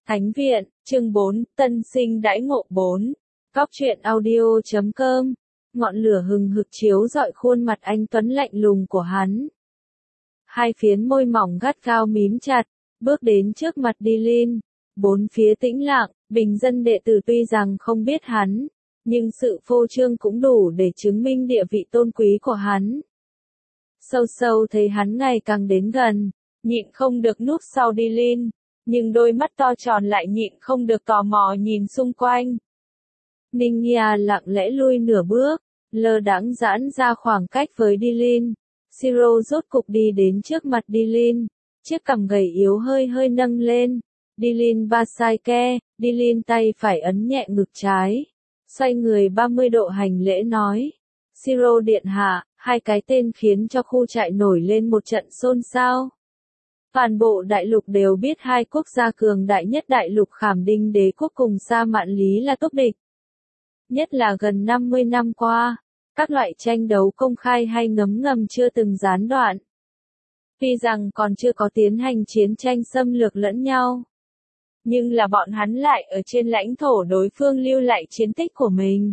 Thánh viện, chương 4, tân sinh đãi ngộ 4. Góc truyện audio.com. Ngọn lửa hừng hực chiếu rọi khuôn mặt anh tuấn lạnh lùng của hắn. Hai phiến môi mỏng gắt gao mím chặt, bước đến trước mặt Dilin. Bốn phía tĩnh lặng, bình dân đệ tử tuy rằng không biết hắn, nhưng sự phô trương cũng đủ để chứng minh địa vị tôn quý của hắn. Sâu sâu thấy hắn ngày càng đến gần, nhịn không được núp sau Dilin, nhưng đôi mắt to tròn lại nhịn không được tò mò nhìn xung quanh. Ninh Nghia lặng lẽ lui nửa bước, lơ đãng giãn ra khoảng cách với Dilin. Siro rốt cục đi đến trước mặt Dilin, chiếc cằm gầy yếu hơi hơi nâng lên. Dilin Basaike, Dilin tay phải ấn nhẹ ngực trái, xoay người 30 độ hành lễ nói. Siro điện hạ, hai cái tên khiến cho khu trại nổi lên một trận xôn xao. Toàn bộ đại lục đều biết hai quốc gia cường đại nhất đại lục Khảm Đinh Đế quốc cùng Sa Mạn Lý là túc địch. Nhất là gần 50 năm qua, các loại tranh đấu công khai hay ngấm ngầm chưa từng gián đoạn. Tuy rằng còn chưa có tiến hành chiến tranh xâm lược lẫn nhau, nhưng là bọn hắn lại ở trên lãnh thổ đối phương lưu lại chiến tích của mình.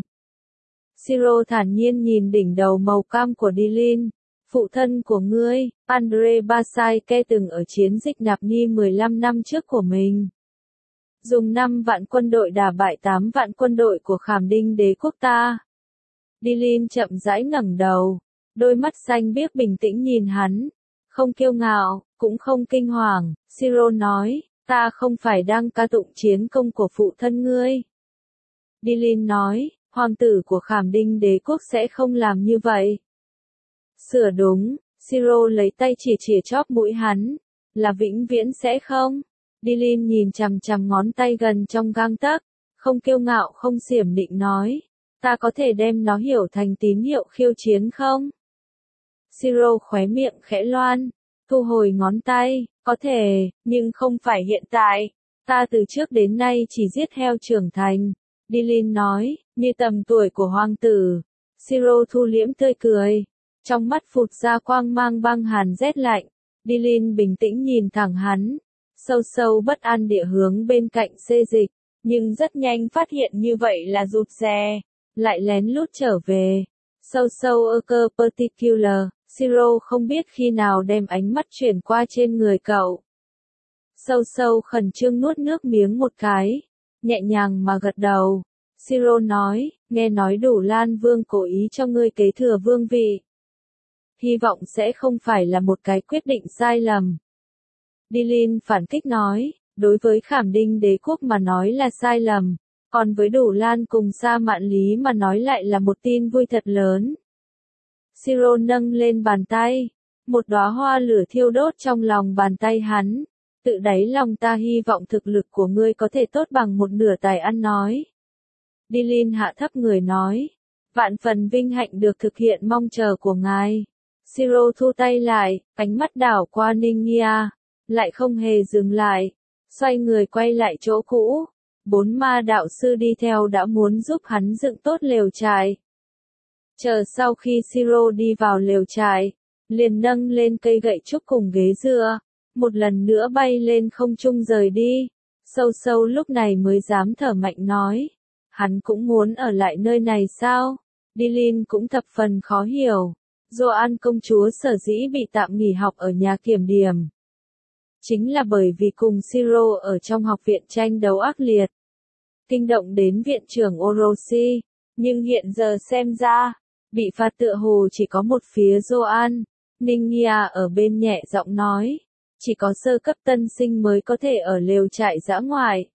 Siro thản nhiên nhìn đỉnh đầu màu cam của Dilin. Phụ thân của ngươi, Andre Basaike từng ở chiến dịch Nạp Ni 15 năm trước của mình. Dùng 5 vạn quân đội đả bại 8 vạn quân đội của Khảm Đinh Đế quốc ta. Dilin chậm rãi ngẩng đầu, đôi mắt xanh biếc bình tĩnh nhìn hắn, không kiêu ngạo, cũng không kinh hoàng. Siro nói, ta không phải đang ca tụng chiến công của phụ thân ngươi. Dilin nói, hoàng tử của Khảm Đinh Đế quốc sẽ không làm như vậy. Sửa đúng, Siro lấy tay chìa chóp mũi hắn, là vĩnh viễn sẽ không. Dilin nhìn chằm chằm ngón tay gần trong gang tấc, không kiêu ngạo không xiểm định nói, ta có thể đem nó hiểu thành tín hiệu khiêu chiến không? Siro khóe miệng khẽ loan, thu hồi ngón tay, có thể, nhưng không phải hiện tại, ta từ trước đến nay chỉ giết heo trưởng thành. Dilin nói, như tầm tuổi của hoàng tử. Siro thu liễm tươi cười. Trong mắt phụt ra quang mang băng hàn rét lạnh, Dilin bình tĩnh nhìn thẳng hắn, sâu sâu bất an địa hướng bên cạnh xê dịch, nhưng rất nhanh phát hiện như vậy là rụt rè, lại lén lút trở về. Sâu sâu ơ cơ particular, Siro không biết khi nào đem ánh mắt chuyển qua trên người cậu. Sâu sâu khẩn trương nuốt nước miếng một cái, nhẹ nhàng mà gật đầu. Siro nói, nghe nói Đủ Lan Vương cố ý cho ngươi kế thừa vương vị. Hy vọng sẽ không phải là một cái quyết định sai lầm. Dilin phản kích nói, đối với Khảm Đinh Đế quốc mà nói là sai lầm, còn với Đủ Lan cùng Sa Mạn Lý mà nói lại là một tin vui thật lớn. Siro nâng lên bàn tay, một đóa hoa lửa thiêu đốt trong lòng bàn tay hắn, tự đáy lòng ta hy vọng thực lực của ngươi có thể tốt bằng một nửa tài ăn nói. Dilin hạ thấp người nói, vạn phần vinh hạnh được thực hiện mong chờ của ngài. Siro thu tay lại, ánh mắt đảo qua Ninh Nghia, lại không hề dừng lại, xoay người quay lại chỗ cũ. 4 ma đạo sư đi theo đã muốn giúp hắn dựng tốt lều trại. Chờ sau khi Siro đi vào lều trại, liền nâng lên cây gậy trúc cùng ghế dựa, một lần nữa bay lên không trung rời đi. Sâu sâu lúc này mới dám thở mạnh nói, hắn cũng muốn ở lại nơi này sao? Dilin cũng thập phần khó hiểu. Joan công chúa sở dĩ bị tạm nghỉ học ở nhà kiểm điểm, chính là bởi vì cùng Siro ở trong học viện tranh đấu ác liệt, kinh động đến viện trưởng Orochi, nhưng hiện giờ xem ra, bị phạt tựa hồ chỉ có một phía Joan. Ninh Nghia ở bên nhẹ giọng nói, chỉ có sơ cấp tân sinh mới có thể ở lều trại dã ngoại.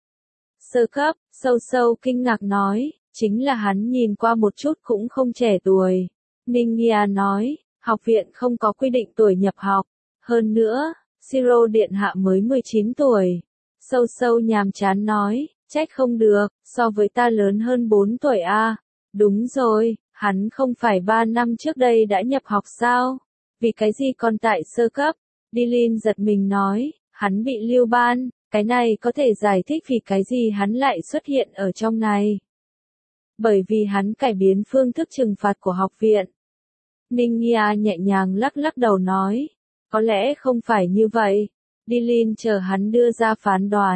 Sơ cấp, sâu sâu kinh ngạc nói, chính là hắn nhìn qua một chút cũng không trẻ tuổi. Ninh Nghia nói, học viện không có quy định tuổi nhập học. Hơn nữa, Siro điện hạ mới 19 tuổi. Sâu sâu nhàm chán nói, trách không được, so với ta lớn hơn 4 tuổi a. Đúng rồi, hắn không phải 3 năm trước đây đã nhập học sao? Vì cái gì còn tại sơ cấp? Dilin giật mình nói, hắn bị lưu ban, cái này có thể giải thích vì cái gì hắn lại xuất hiện ở trong này. Bởi vì hắn cải biến phương thức trừng phạt của học viện. Ninh Nghia nhẹ nhàng lắc lắc đầu nói, có lẽ không phải như vậy. Dilin chờ hắn đưa ra phán đoán,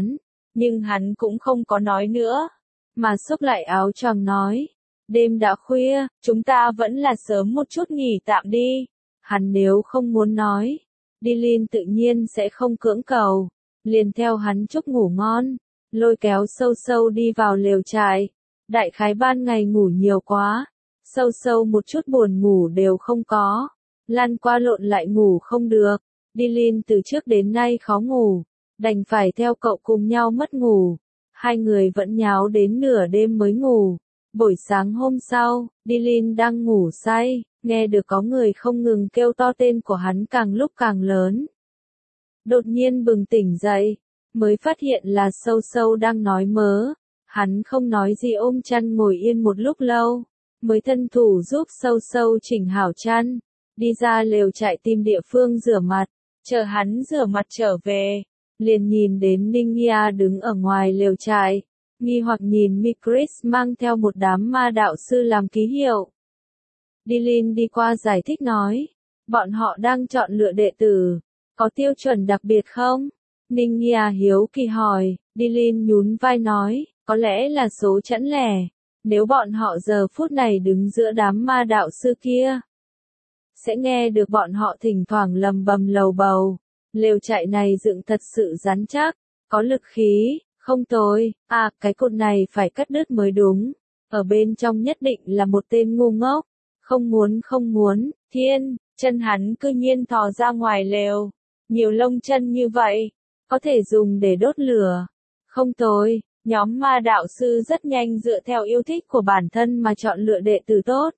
Nhưng hắn cũng không có nói nữa, mà xốc lại áo choàng nói. Đêm đã khuya, chúng ta vẫn là sớm một chút nghỉ tạm đi. Hắn nếu không muốn nói, Dylan tự nhiên sẽ không cưỡng cầu, liền theo hắn chúc ngủ ngon, lôi kéo sâu sâu đi vào lều trại. Đại khái ban ngày ngủ nhiều quá, sâu sâu một chút buồn ngủ đều không có, lăn qua lộn lại ngủ không được. Dylan từ trước đến nay khó ngủ, đành phải theo cậu cùng nhau mất ngủ. Hai người vẫn nháo đến nửa đêm mới ngủ. Buổi sáng hôm sau, Dylan đang ngủ say, nghe được có người không ngừng kêu to tên của hắn càng lúc càng lớn. Đột nhiên bừng tỉnh dậy, mới phát hiện là sâu sâu đang nói mớ. Hắn không nói gì ôm chăn ngồi yên một lúc lâu, mới thân thủ giúp sâu sâu chỉnh hảo chăn, đi ra lều trại tìm địa phương rửa mặt. Chờ hắn rửa mặt trở về, liền nhìn đến Ningia đứng ở ngoài lều trại, nghi hoặc nhìn Mikris mang theo một đám ma đạo sư làm ký hiệu. Dylan đi qua giải thích nói, bọn họ đang chọn lựa đệ tử, có tiêu chuẩn đặc biệt không? Ningia hiếu kỳ hỏi, Dylan nhún vai nói, có lẽ là số chẵn lẻ, nếu bọn họ giờ phút này đứng giữa đám ma đạo sư kia, sẽ nghe được bọn họ thỉnh thoảng lầm bầm lầu bầu. Lều trại này dựng thật sự rắn chắc, có lực khí, không tồi. À, cái cột này phải cắt đứt mới đúng. Ở bên trong nhất định là một tên ngu ngốc. Không muốn, thiên, chân hắn cư nhiên thò ra ngoài lều. Nhiều lông chân như vậy, có thể dùng để đốt lửa. Không tồi, nhóm ma đạo sư rất nhanh dựa theo yêu thích của bản thân mà chọn lựa đệ tử tốt.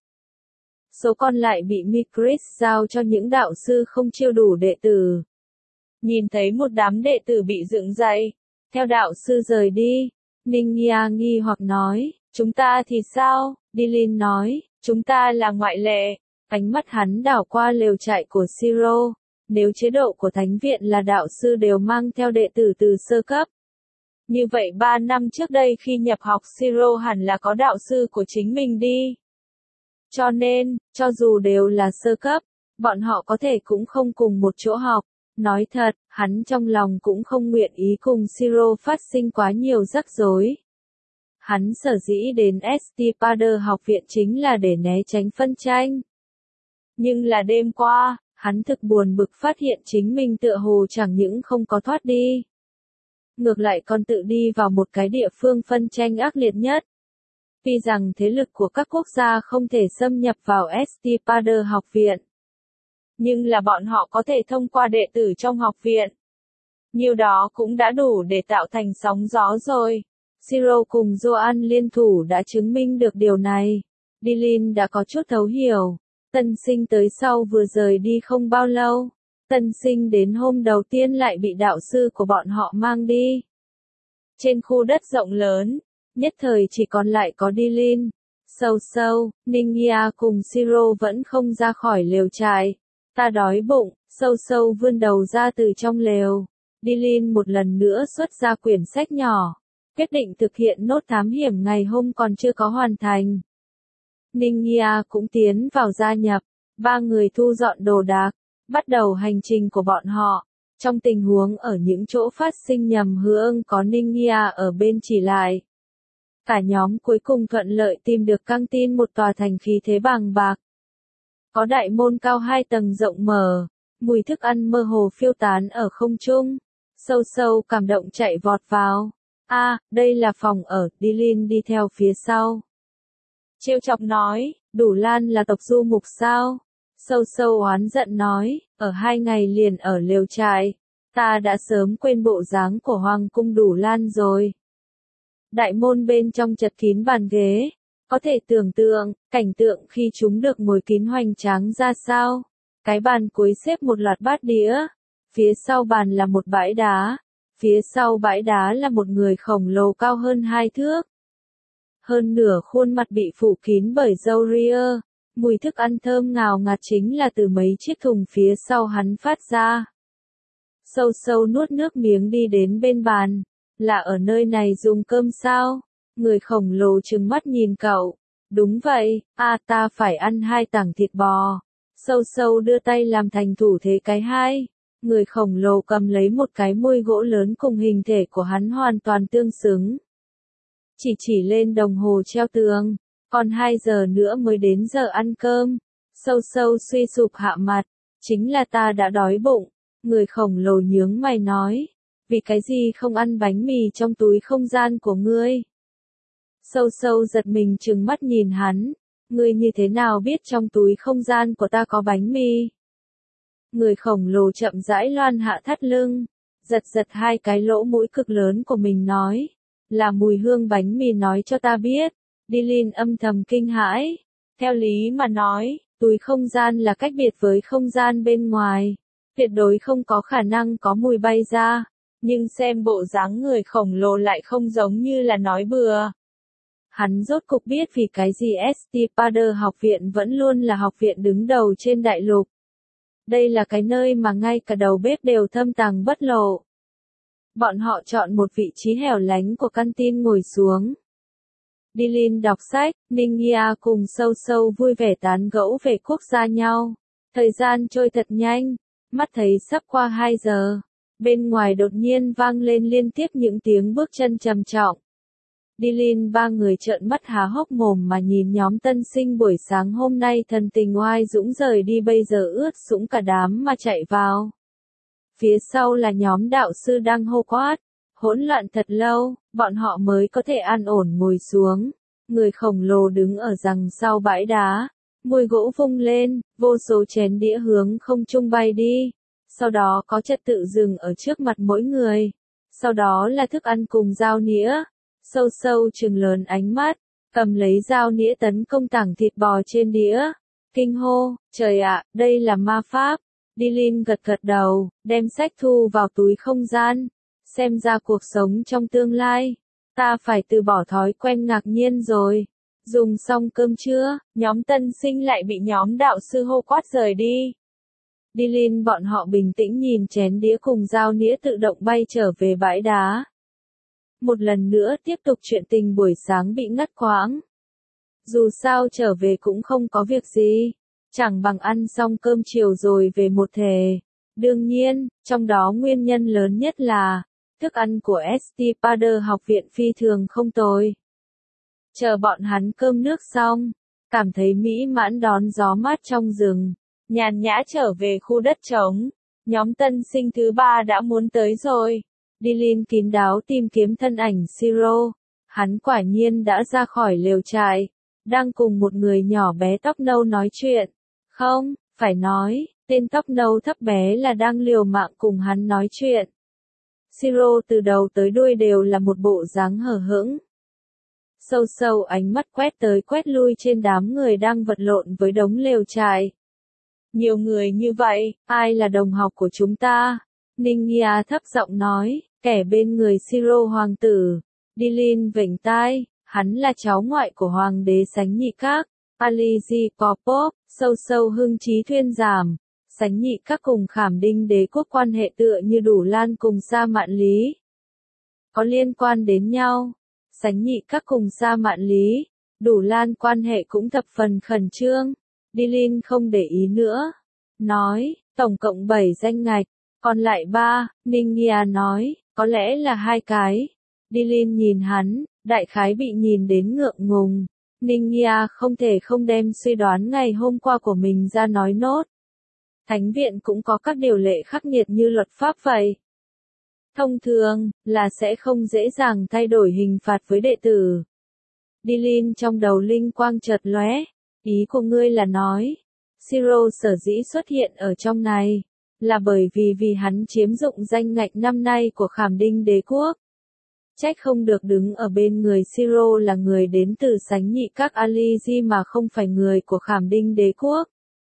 Số còn lại bị Mikris giao cho những đạo sư không chiêu đủ đệ tử. Nhìn thấy một đám đệ tử bị dựng dậy, theo đạo sư rời đi, Ningia nghi hoặc nói, chúng ta thì sao? Dylan nói, chúng ta là ngoại lệ. Ánh mắt hắn đảo qua lều trại của Siro, nếu chế độ của thánh viện là đạo sư đều mang theo đệ tử từ sơ cấp. Như vậy 3 năm trước đây khi nhập học Siro hẳn là có đạo sư của chính mình đi. Cho nên, cho dù đều là sơ cấp, bọn họ có thể cũng không cùng một chỗ học. Nói thật, hắn trong lòng cũng không nguyện ý cùng Siro phát sinh quá nhiều rắc rối. Hắn sở dĩ đến St. Pader học viện chính là để né tránh phân tranh. Nhưng là đêm qua, hắn thực buồn bực phát hiện chính mình tựa hồ chẳng những không có thoát đi. Ngược lại còn tự đi vào một cái địa phương phân tranh ác liệt nhất. Tuy rằng thế lực của các quốc gia không thể xâm nhập vào St. Pader học viện. Nhưng là bọn họ có thể thông qua đệ tử trong học viện. Nhiều đó cũng đã đủ để tạo thành sóng gió rồi. Siro cùng Joan liên thủ đã chứng minh được điều này. Dylan đã có chút thấu hiểu. Tân sinh tới sau vừa rời đi không bao lâu. Tân sinh đến hôm đầu tiên lại bị đạo sư của bọn họ mang đi. Trên khu đất rộng lớn, nhất thời chỉ còn lại có Dylan, sâu sâu, Ningia cùng Siro vẫn không ra khỏi lều trại. Ta đói bụng, sâu sâu vươn đầu ra từ trong lều. Dylan một lần nữa xuất ra quyển sách nhỏ, quyết định thực hiện nốt thám hiểm ngày hôm còn chưa có hoàn thành. Ningia cũng tiến vào gia nhập, ba người thu dọn đồ đạc, bắt đầu hành trình của bọn họ. Trong tình huống ở những chỗ phát sinh nhầm hướng có Ningia ở bên chỉ lại. Cả nhóm cuối cùng thuận lợi tìm được căng tin một tòa thành khí thế bàng bạc. Có đại môn cao 2 tầng rộng mở, mùi thức ăn mơ hồ phiêu tán ở không trung. Sâu sâu cảm động chạy vọt vào. Đây là phòng ở, Dylan đi theo phía sau. Trêu chọc nói, Đủ Lan là tộc du mục sao? Sâu sâu oán giận nói, ở 2 ngày liền ở lều trại, ta đã sớm quên bộ dáng của Hoàng cung Đủ Lan rồi. Đại môn bên trong chật kín bàn ghế, có thể tưởng tượng, cảnh tượng khi chúng được ngồi kín hoành tráng ra sao. Cái bàn cuối xếp một loạt bát đĩa, phía sau bàn là một bãi đá, phía sau bãi đá là một người khổng lồ cao hơn 2 thước. Hơn nửa khuôn mặt bị phủ kín bởi râu ria, mùi thức ăn thơm ngào ngạt chính là từ mấy chiếc thùng phía sau hắn phát ra. Sâu sâu nuốt nước miếng đi đến bên bàn, là ở nơi này dùng cơm sao? Người khổng lồ trừng mắt nhìn cậu. Đúng vậy, ta phải ăn 2 tảng thịt bò. Sâu sâu đưa tay làm thành thủ thế cái 2. Người khổng lồ cầm lấy một cái môi gỗ lớn cùng hình thể của hắn hoàn toàn tương xứng. Chỉ lên đồng hồ treo tường, còn 2 giờ nữa mới đến giờ ăn cơm. Sâu sâu suy sụp hạ mặt, chính là ta đã đói bụng. Người khổng lồ nhướng mày nói, vì cái gì không ăn bánh mì trong túi không gian của ngươi? Sâu sâu giật mình trừng mắt nhìn hắn, ngươi như thế nào biết trong túi không gian của ta có bánh mì? Người khổng lồ chậm rãi loan hạ thắt lưng, giật giật 2 cái lỗ mũi cực lớn của mình nói, là mùi hương bánh mì nói cho ta biết. Dylan âm thầm kinh hãi, theo lý mà nói, túi không gian là cách biệt với không gian bên ngoài, tuyệt đối không có khả năng có mùi bay ra, nhưng xem bộ dáng người khổng lồ lại không giống như là nói bừa. Hắn rốt cục biết vì cái gì St. Pader học viện vẫn luôn là học viện đứng đầu trên đại lục. Đây là cái nơi mà ngay cả đầu bếp đều thâm tàng bất lộ. Bọn họ chọn một vị trí hẻo lánh của căn tin ngồi xuống. Dylan đọc sách, Ningia cùng sâu sâu vui vẻ tán gẫu về quốc gia nhau. Thời gian trôi thật nhanh, mắt thấy sắp qua 2 giờ. Bên ngoài đột nhiên vang lên liên tiếp những tiếng bước chân trầm trọng. Dylan ba người trợn mắt há hốc mồm mà nhìn nhóm tân sinh buổi sáng hôm nay thần tình oai dũng rời đi bây giờ ướt sũng cả đám mà chạy vào. Phía sau là nhóm đạo sư đang hô quát. Hỗn loạn thật lâu, bọn họ mới có thể an ổn ngồi xuống. Người khổng lồ đứng ở đằng sau bãi đá. Môi gỗ vung lên, vô số chén đĩa hướng không trung bay đi. Sau đó có trật tự dừng ở trước mặt mỗi người. Sau đó là thức ăn cùng dao nĩa. Sâu sâu trừng lớn ánh mắt, cầm lấy dao nĩa tấn công tảng thịt bò trên đĩa. Kinh hô, trời ạ, đây là ma pháp. Dylan gật gật đầu, đem sách thu vào túi không gian. Xem ra cuộc sống trong tương lai, ta phải từ bỏ thói quen ngạc nhiên rồi. Dùng xong cơm trưa, nhóm tân sinh lại bị nhóm đạo sư hô quát rời đi. Dylan bọn họ bình tĩnh nhìn chén đĩa cùng dao nĩa tự động bay trở về bãi đá. Một lần nữa tiếp tục chuyện tình buổi sáng bị ngắt quãng. Dù sao trở về cũng không có việc gì, chẳng bằng ăn xong cơm chiều rồi về một thể. Đương nhiên, trong đó nguyên nhân lớn nhất là, thức ăn của St. Pader học viện phi thường không tồi. Chờ bọn hắn cơm nước xong, cảm thấy mỹ mãn đón gió mát trong rừng, nhàn nhã trở về khu đất trống. Nhóm tân sinh thứ 3 đã muốn tới rồi. Dylan kín đáo tìm kiếm thân ảnh Siro. Hắn quả nhiên đã ra khỏi lều trại, đang cùng một người nhỏ bé tóc nâu nói chuyện. Không, phải nói, tên tóc nâu thấp bé là đang liều mạng cùng hắn nói chuyện. Siro từ đầu tới đuôi đều là một bộ dáng hờ hững. Sâu sâu ánh mắt quét tới quét lui trên đám người đang vật lộn với đống lều trại. Nhiều người như vậy, ai là đồng học của chúng ta? Ningia thấp giọng nói, kẻ bên người Siro hoàng tử. Dylan vểnh tai, hắn là cháu ngoại của hoàng đế Sánh Nhị Các, Aliji Popov. Sâu sâu hưng trí thuyên giảm. Sánh Nhị Các cùng Khảm Đinh đế quốc quan hệ tựa như Đủ Lan cùng Sa Mạn Lý. Có liên quan đến nhau. Sánh Nhị Các cùng Sa Mạn Lý, Đủ Lan quan hệ cũng thập phần khẩn trương. Dylan không để ý nữa. Nói, tổng cộng 7 danh ngạch, còn lại 3, Ningia nói, có lẽ là 2 cái. Dylan nhìn hắn, đại khái bị nhìn đến ngượng ngùng. Ningia không thể không đem suy đoán ngày hôm qua của mình ra nói nốt. Thánh viện cũng có các điều lệ khắc nghiệt như luật pháp vậy. Thông thường, là sẽ không dễ dàng thay đổi hình phạt với đệ tử. Dylan trong đầu linh quang chợt lóe, ý của ngươi là nói, Siro sở dĩ xuất hiện ở trong này, là bởi vì hắn chiếm dụng danh ngạch năm nay của Khảm Đinh đế quốc. Trách không được đứng ở bên người Siro là người đến từ Sánh Nhị Các Aliji mà không phải người của Khảm Đinh đế quốc.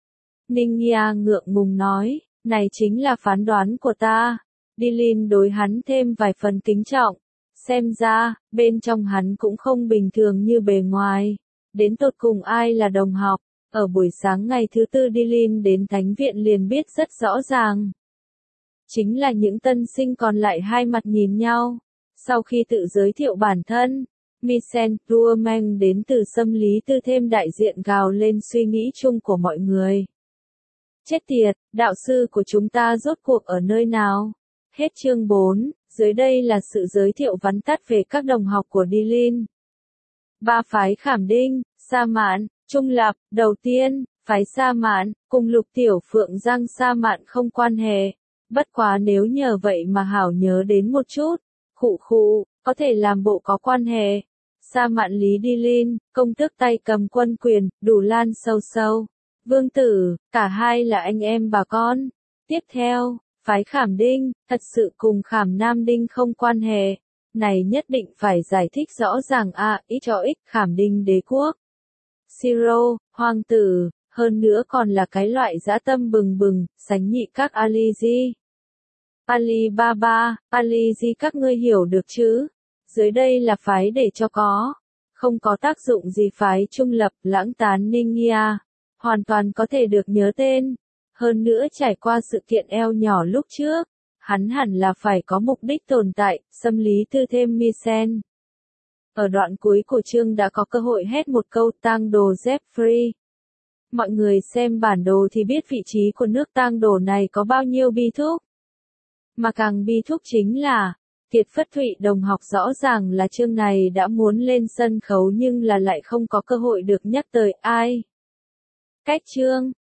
Ningia ngượng ngùng nói, này chính là phán đoán của ta. Dylan đối hắn thêm vài phần kính trọng. Xem ra, bên trong hắn cũng không bình thường như bề ngoài. Đến tột cùng ai là đồng học. Ở buổi sáng ngày thứ 4 Dylan đến thánh viện liền biết rất rõ ràng. Chính là những tân sinh còn lại hai mặt nhìn nhau. Sau khi tự giới thiệu bản thân, Michel Truman đến từ Xâm Lý Tư thêm đại diện gào lên suy nghĩ chung của mọi người. Chết tiệt, đạo sư của chúng ta rốt cuộc ở nơi nào? Hết chương 4, dưới đây là sự giới thiệu vắn tắt về các đồng học của Dilin. Ba phái Khảm Đinh, Sa Mạn, Trung Lập. Đầu tiên, phái Sa Mạn, cùng Lục Tiểu Phượng Giang Sa Mạn không quan hệ. Bất quá nếu nhờ vậy mà hảo nhớ đến một chút, có thể làm bộ có quan hệ. Sa Mạn Lý Dilin, công tước tay cầm quân quyền, Đủ Lan sâu sâu. Vương tử, cả hai là anh em bà con. Tiếp theo, phái Khảm Đinh, thật sự cùng Khảm Nam Đinh không quan hệ. Này nhất định phải giải thích rõ ràng x cho x Khảm Đinh đế quốc. Siro, hoàng tử, hơn nữa còn là cái loại dã tâm bừng bừng, sánh nhị các Aliji. Alibaba, Aliji các ngươi hiểu được chứ? Dưới đây là phái để cho có. Không có tác dụng gì phái trung lập, lãng tán Ningia. Hoàn toàn có thể được nhớ tên. Hơn nữa trải qua sự kiện eo nhỏ lúc trước, hắn hẳn là phải có mục đích tồn tại, xâm lý thư thêm Misen. Ở đoạn cuối của chương đã có cơ hội hét một câu tang đồ Jeffrey. Mọi người xem bản đồ thì biết vị trí của nước tang đồ này có bao nhiêu bi thúc. Mà càng bi thúc chính là, Kiệt Phất Thụy đồng học rõ ràng là chương này đã muốn lên sân khấu nhưng là lại không có cơ hội được nhắc tới ai. Cách chương